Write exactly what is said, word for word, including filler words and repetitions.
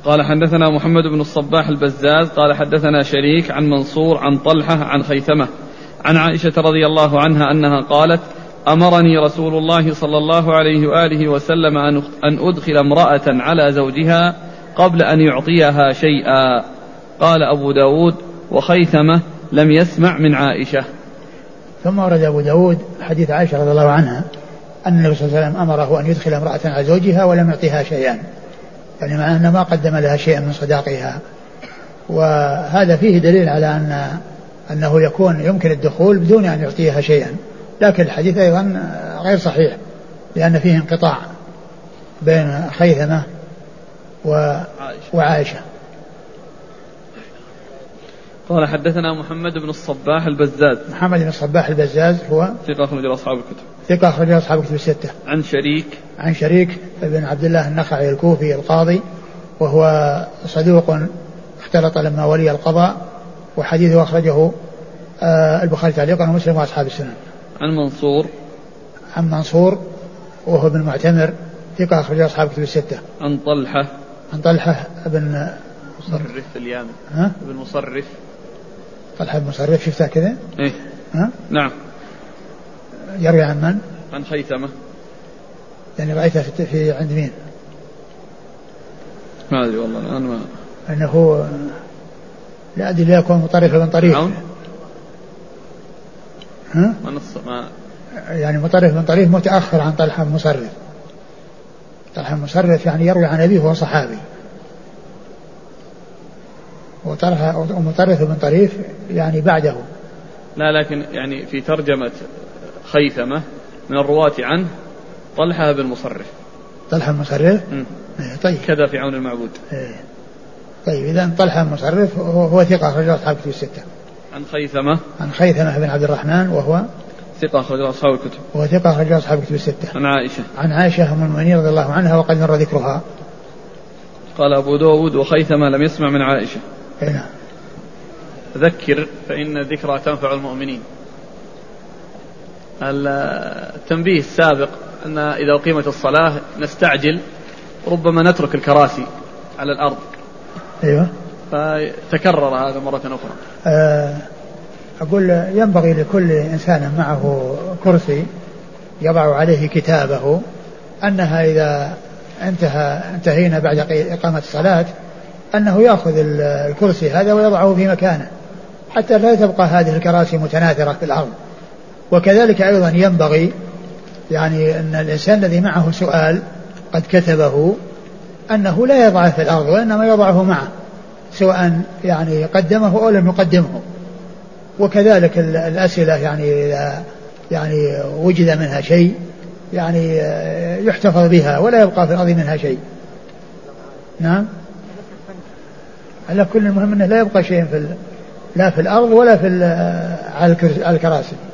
قال حدثنا محمد بن الصباح البزاز قال حدثنا شريك عن منصور عن طلحة عن خيثمة عن عائشة رضي الله عنها أنها قالت أمرني رسول الله صلى الله عليه وآله وسلم أن أدخل امرأة على زوجها قبل أن يعطيها شيئا. قال أبو داود وخيثمة لم يسمع من عائشة. ثم ورد أبو داود حديث عائشة رضي الله عنها أن النبي صلى الله عليه وسلم أمره أن يدخل امرأة على زوجها ولم يعطيها شيئا، يعني مع أنه ما قدم لها شيئا من صداقها. وهذا فيه دليل على أن أنه يكون يمكن الدخول بدون أن يعطيها شيئا، لكن الحديث أيضا غير صحيح لأن فيه انقطاع بين خيثمة وعائشة. قال حدثنا محمد بن الصباح البزاز. محمد بن الصباح البزاز هو ثقة أخرج له أصحاب الكتب. ثقة أخرج له أصحاب الكتب الستة. عن شريك عن شريك بن عبد الله النخعي الكوفي القاضي وهو صدوق اختلط لما ولي القضاء، وحديثه أخرجه البخاري تعليقا ومسلم وأصحاب السنن. عن منصور عن منصور وهو بن معتمر ثقة أخرج له أصحاب الكتب الستة. عن طلحة عن طلحة بن مصرف اليامن ها بن مصرف طلحة بن مصرف شفتها كذا إيه ها نعم. يروي عن من؟ عن خيثمة. يعني رأيتها في, في عند مين؟ ما أدري والله الآن ما أنه لا أدري لا يكون مطرف بن طريف عون؟ ها؟ ما يعني مطرف بن طريف متأخر عن طلحة بن مصرف. طلحة بن مصرف يعني يروي عن أبيه وهو صحابي، وطلحة ومطرف بن طريف يعني بعده. لا لكن يعني في ترجمة خيثمة من الرواة عنه طلحة بن مصرف. طلحة بن مصرف إيه طيب كذا في عون المعبود. إيه طيب إذا طلحة بن مصرف هو ثقة أخرج له أصحاب الكتب الستة. عن خيثمة عن خيثمة بن عبد الرحمن وهو ثقة أخرج له أصحاب الكتب. وهو ثقة أخرج له أصحاب الكتب الستة. عن عائشة عن عائشة أم المؤمنين رضي الله عنها وقد مر ذكرها. قال أبو داود وخيثمة لم يسمع من عائشة. هنا ذكر فإن الذكرى تنفع المؤمنين. التنبيه السابق أن إذا أقيمت الصلاة نستعجل ربما نترك الكراسي على الأرض. أيوة فتكرر هذا مرة أخرى. أه أقول ينبغي لكل إنسان معه كرسي يضع عليه كتابه أنها إذا انتهى انتهينا بعد إقامة الصلاة أنه يأخذ الكرسي هذا ويضعه في مكانه حتى لا تبقى هذه الكراسي متناثرة في الأرض. وكذلك أيضا ينبغي يعني أن الإنسان الذي معه سؤال قد كتبه أنه لا يضعه في الأرض وإنما يضعه معه سواء يعني قدمه أو لم يقدمه. وكذلك الأسئلة يعني يعني وجد منها شيء يعني يحتفظ بها ولا يبقى في الأرض منها شيء. نعم على كل المهم أنه لا يبقى شيء في لا في الأرض ولا في على الكراسي.